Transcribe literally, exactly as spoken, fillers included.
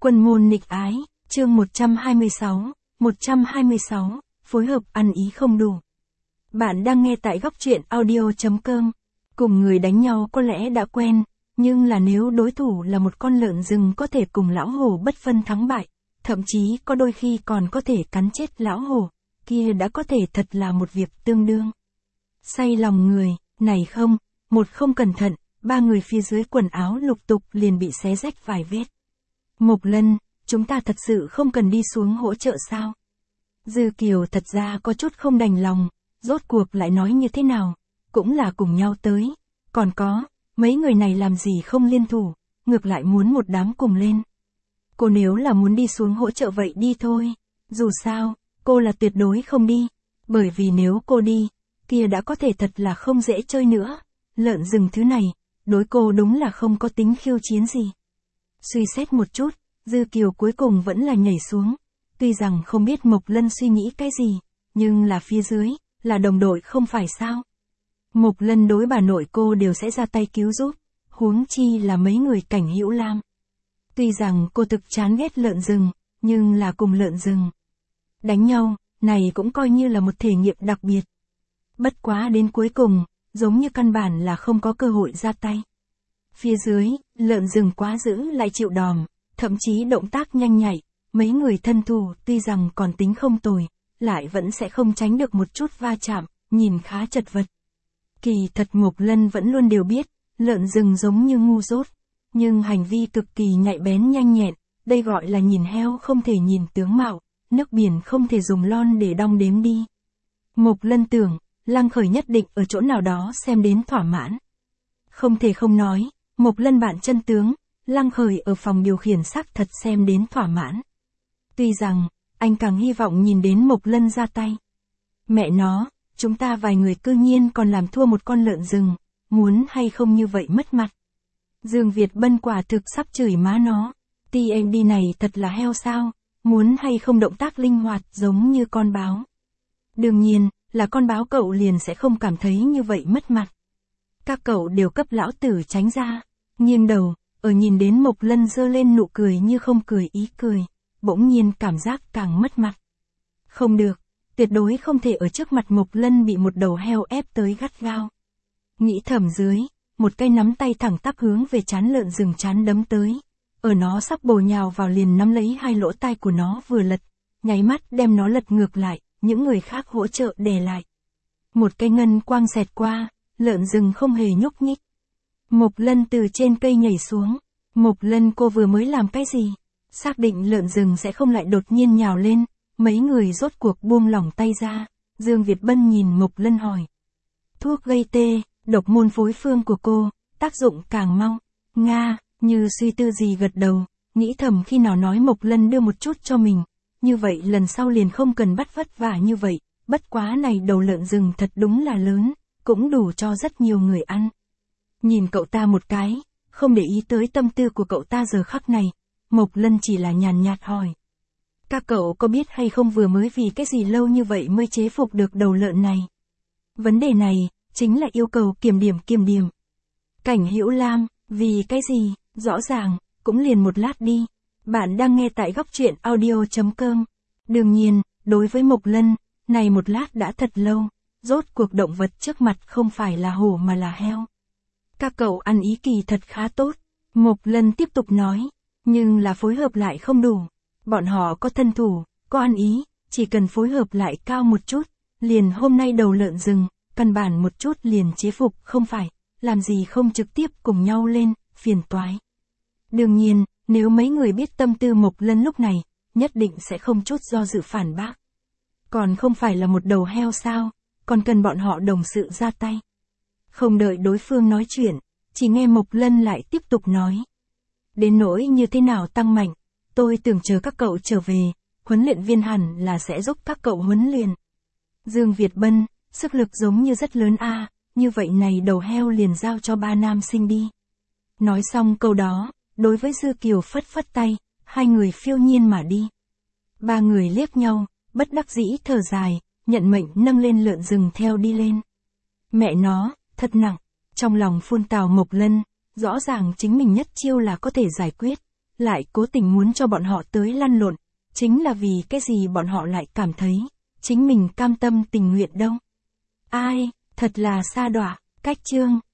Quân môn nghịch ái, chương một trăm hai mươi sáu, một trăm hai mươi sáu, phối hợp ăn ý không đủ. Bạn đang nghe tại góc truyện audio chấm com. Cùng người đánh nhau có lẽ đã quen, nhưng là nếu đối thủ là một con lợn rừng có thể cùng lão hổ bất phân thắng bại, thậm chí có đôi khi còn có thể cắn chết lão hổ, kia đã có thể thật là một việc tương đương. Say lòng người, này không, một không cẩn thận, ba người phía dưới quần áo lục tục liền bị xé rách vài vết. Mộc Lân, chúng ta thật sự không cần đi xuống hỗ trợ sao? Dư Kiều thật ra có chút không đành lòng, rốt cuộc lại nói như thế nào, cũng là cùng nhau tới, còn có, mấy người này làm gì không liên thủ, ngược lại muốn một đám cùng lên. Cô nếu là muốn đi xuống hỗ trợ vậy đi thôi, dù sao, cô là tuyệt đối không đi, bởi vì nếu cô đi, kia đã có thể thật là không dễ chơi nữa, lợn rừng thứ này, đối cô đúng là không có tính khiêu chiến gì. Suy xét một chút, Dư Kiều cuối cùng vẫn là nhảy xuống, tuy rằng không biết Mộc Lân suy nghĩ cái gì, nhưng là phía dưới, là đồng đội không phải sao. Mộc Lân đối bà nội cô đều sẽ ra tay cứu giúp, huống chi là mấy người Cảnh Hữu Lam. Tuy rằng cô thực chán ghét lợn rừng, nhưng là cùng lợn rừng đánh nhau, này cũng coi như là một thể nghiệm đặc biệt. Bất quá đến cuối cùng, giống như căn bản là không có cơ hội ra tay. Phía dưới, lợn rừng quá dữ lại chịu đòn, thậm chí động tác nhanh nhạy, mấy người thân thủ tuy rằng còn tính không tồi, lại vẫn sẽ không tránh được một chút va chạm, nhìn khá chật vật. Kỳ thật Mộc Lân vẫn luôn đều biết, lợn rừng giống như ngu dốt, nhưng hành vi cực kỳ nhạy bén nhanh nhẹn, đây gọi là nhìn heo không thể nhìn tướng mạo, nước biển không thể dùng lon để đong đếm đi. Mộc Lân tưởng, Lăng Khởi nhất định ở chỗ nào đó xem đến thỏa mãn. Không thể không nói, Mộc Lân bạn chân tướng, Lăng Khởi ở phòng điều khiển xác thật xem đến thỏa mãn. Tuy rằng, anh càng hy vọng nhìn đến Mộc Lân ra tay. Mẹ nó, chúng ta vài người cư nhiên còn làm thua một con lợn rừng, muốn hay không như vậy mất mặt. Dương Việt Bân quả thực sắp chửi má nó, tê em đê này thật là heo sao, muốn hay không động tác linh hoạt giống như con báo. Đương nhiên, là con báo cậu liền sẽ không cảm thấy như vậy mất mặt. Các cậu đều cấp lão tử tránh ra, nghiêng đầu, ở nhìn đến Mộc Lân giơ lên nụ cười như không cười ý cười, bỗng nhiên cảm giác càng mất mặt. Không được, tuyệt đối không thể ở trước mặt Mộc Lân bị một đầu heo ép tới gắt gao. Nghĩ thầm dưới, một cây nắm tay thẳng tắp hướng về trán lợn rừng chán đấm tới, ở nó sắp bổ nhào vào liền nắm lấy hai lỗ tai của nó vừa lật, nháy mắt đem nó lật ngược lại, những người khác hỗ trợ đè lại. Một cây ngân quang xẹt qua, lợn rừng không hề nhúc nhích. Mộc Lân từ trên cây nhảy xuống. Mộc Lân cô vừa mới làm cái gì? Xác định lợn rừng sẽ không lại đột nhiên nhào lên, mấy người rốt cuộc buông lỏng tay ra. Dương Việt Bân nhìn Mộc Lân hỏi. Thuốc gây tê, độc môn phối phương của cô, tác dụng càng mau. Nga, như suy tư gì gật đầu, nghĩ thầm khi nào nói Mộc Lân đưa một chút cho mình. Như vậy lần sau liền không cần bắt vất vả như vậy, bất quá này đầu lợn rừng thật đúng là lớn, cũng đủ cho rất nhiều người ăn. Nhìn cậu ta một cái, không để ý tới tâm tư của cậu ta giờ khắc này, Mộc Lân chỉ là nhàn nhạt hỏi. Các cậu có biết hay không vừa mới vì cái gì lâu như vậy mới chế phục được đầu lợn này? Vấn đề này, chính là yêu cầu kiểm điểm kiểm điểm. Cảnh Hữu Lam, vì cái gì, rõ ràng, cũng liền một lát đi. Bạn đang nghe tại góc truyện audio chấm com. Đương nhiên, đối với Mộc Lân, này một lát đã thật lâu, rốt cuộc động vật trước mặt không phải là hổ mà là heo. Các cậu ăn ý kỳ thật khá tốt, Mộc Lân tiếp tục nói, nhưng là phối hợp lại không đủ. Bọn họ có thân thủ, có ăn ý, chỉ cần phối hợp lại cao một chút, liền hôm nay đầu lợn rừng, căn bản một chút liền chế phục không phải, làm gì không trực tiếp cùng nhau lên, phiền toái. Đương nhiên, nếu mấy người biết tâm tư Mộc Lân lúc này, nhất định sẽ không chút do dự phản bác. Còn không phải là một đầu heo sao, còn cần bọn họ đồng sự ra tay. Không đợi đối phương nói chuyện, chỉ nghe Mộc Lân lại tiếp tục nói. Đến nỗi như thế nào tăng mạnh, tôi tưởng chờ các cậu trở về, huấn luyện viên hẳn là sẽ giúp các cậu huấn luyện. Dương Việt Bân, sức lực giống như rất lớn a, như vậy này đầu heo liền giao cho ba nam sinh đi. Nói xong câu đó, đối với Dư Kiều phất phất tay, hai người phiêu nhiên mà đi. Ba người liếc nhau, bất đắc dĩ thở dài, nhận mệnh nâng lên lợn rừng theo đi lên. Mẹ nó, thật nặng, trong lòng phun tào Mộc Lân, rõ ràng chính mình nhất chiêu là có thể giải quyết, lại cố tình muốn cho bọn họ tới lăn lộn, chính là vì cái gì bọn họ lại cảm thấy, chính mình cam tâm tình nguyện đâu. Ai, thật là sa đọa, cách chương.